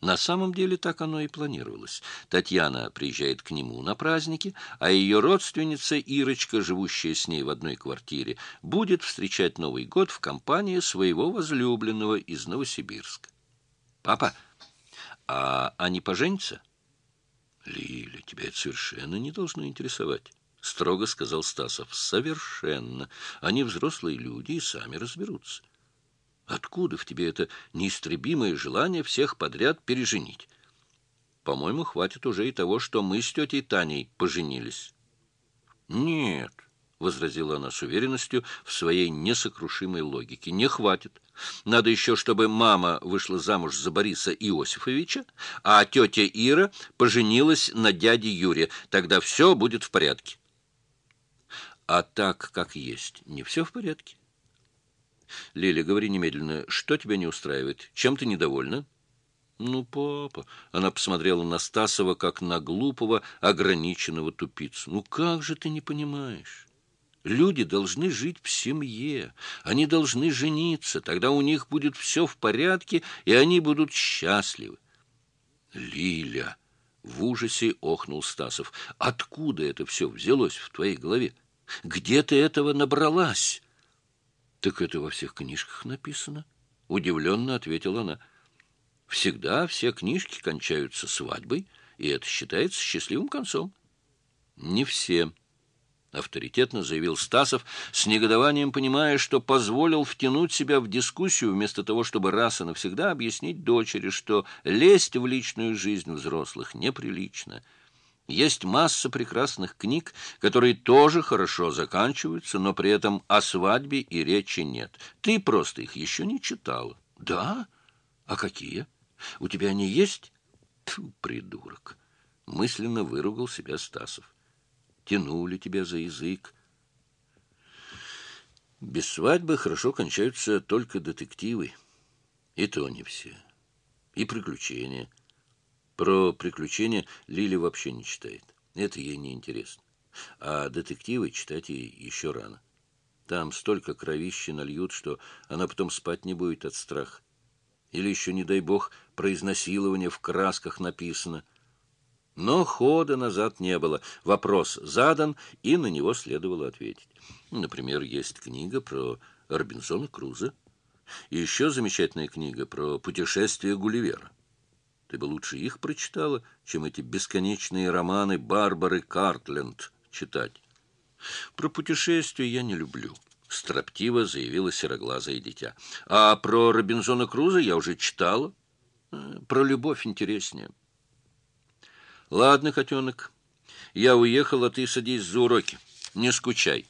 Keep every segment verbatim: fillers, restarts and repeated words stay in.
На самом деле так оно и планировалось. Татьяна приезжает к нему на праздники, а ее родственница Ирочка, живущая с ней в одной квартире, будет встречать Новый год в компании своего возлюбленного из Новосибирска. «Папа, а они поженятся?» «Лиля, тебя это совершенно не должно интересовать», — строго сказал Стасов. «Совершенно. Они взрослые люди и сами разберутся. Откуда в тебе это неистребимое желание всех подряд переженить? По-моему, хватит уже и того, что мы с тетей Таней поженились». «Нет», — возразила она с уверенностью в своей несокрушимой логике, — «не хватит. Надо еще, чтобы мама вышла замуж за Бориса Иосифовича, а тетя Ира поженилась на дяде Юре. Тогда все будет в порядке». «А так, как есть, не все в порядке. Лиля, говори немедленно, что тебя не устраивает? Чем ты недовольна?» «Ну, папа...» — она посмотрела на Стасова, как на глупого, ограниченного тупицу. «Ну, как же ты не понимаешь? Люди должны жить в семье, они должны жениться, тогда у них будет все в порядке, и они будут счастливы». «Лиля!» — в ужасе охнул Стасов. «Откуда это все взялось в твоей голове? Где ты этого набралась?» «Так это во всех книжках написано», — удивленно ответила она. «Всегда все книжки кончаются свадьбой, и это считается счастливым концом». «Не все», — авторитетно заявил Стасов, с негодованием понимая, что позволил втянуть себя в дискуссию вместо того, чтобы раз и навсегда объяснить дочери, что лезть в личную жизнь взрослых неприлично. Есть масса прекрасных книг, которые тоже хорошо заканчиваются, но при этом о свадьбе и речи нет. Ты просто их еще не читала. «Да? А какие? У тебя они есть?» «Тьфу, придурок!» — мысленно выругал себя Стасов. «Тянули тебя за язык». Без свадьбы хорошо кончаются только детективы. И то не все. И приключения. Про приключения Лиля вообще не читает. Это ей не интересно. А детективы читать ей еще рано. Там столько кровищи нальют, что она потом спать не будет от страха. Или еще, не дай бог, про изнасилование в красках написано. Но хода назад не было. Вопрос задан, и на него следовало ответить. Например, есть книга про Робинзона Крузо. И еще замечательная книга про путешествие Гулливера. Ты бы лучше их прочитала, чем эти бесконечные романы Барбары Картленд читать. Про путешествия я не люблю, строптиво заявила сероглазое дитя. А про Робинзона Крузо я уже читала. Про любовь интереснее. Ладно, котенок, я уехал, а ты садись за уроки. Не скучай.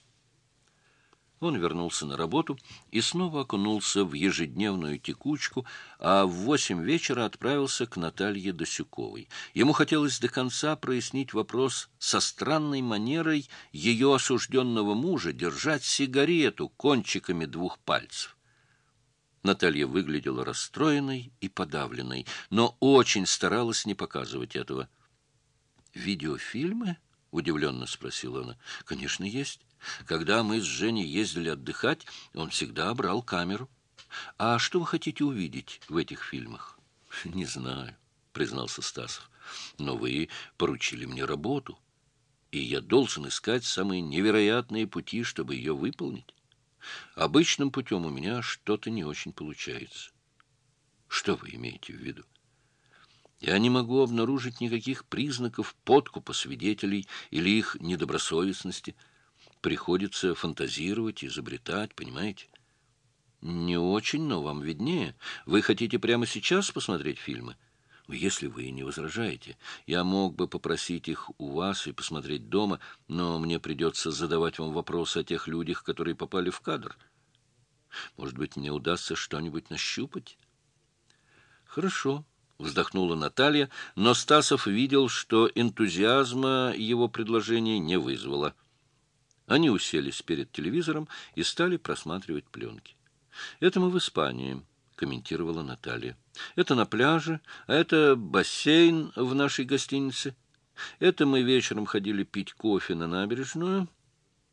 Он вернулся на работу и снова окунулся в ежедневную текучку, а в восемь вечера отправился к Наталье Досюковой. Ему хотелось до конца прояснить вопрос со странной манерой ее осужденного мужа держать сигарету кончиками двух пальцев. Наталья выглядела расстроенной и подавленной, но очень старалась не показывать этого. «Видеофильмы?» — удивленно спросила она. «Конечно, есть. Когда мы с Женей ездили отдыхать, он всегда брал камеру. А что вы хотите увидеть в этих фильмах?» «Не знаю», — признался Стасов. «Но вы поручили мне работу, и я должен искать самые невероятные пути, чтобы ее выполнить. Обычным путем у меня что-то не очень получается». «Что вы имеете в виду?» «Я не могу обнаружить никаких признаков подкупа свидетелей или их недобросовестности. Приходится фантазировать, изобретать, понимаете?» «Не очень, но вам виднее. Вы хотите прямо сейчас посмотреть фильмы? Если вы не возражаете, я мог бы попросить их у вас и посмотреть дома, но мне придется задавать вам вопросы о тех людях, которые попали в кадр. Может быть, мне удастся что-нибудь нащупать?» «Хорошо», — вздохнула Наталья, но Стасов видел, что энтузиазма его предложение не вызвало. Они уселись перед телевизором и стали просматривать пленки. «Это мы в Испании», — комментировала Наталья. «Это на пляже, а это бассейн в нашей гостинице. Это мы вечером ходили пить кофе на набережную».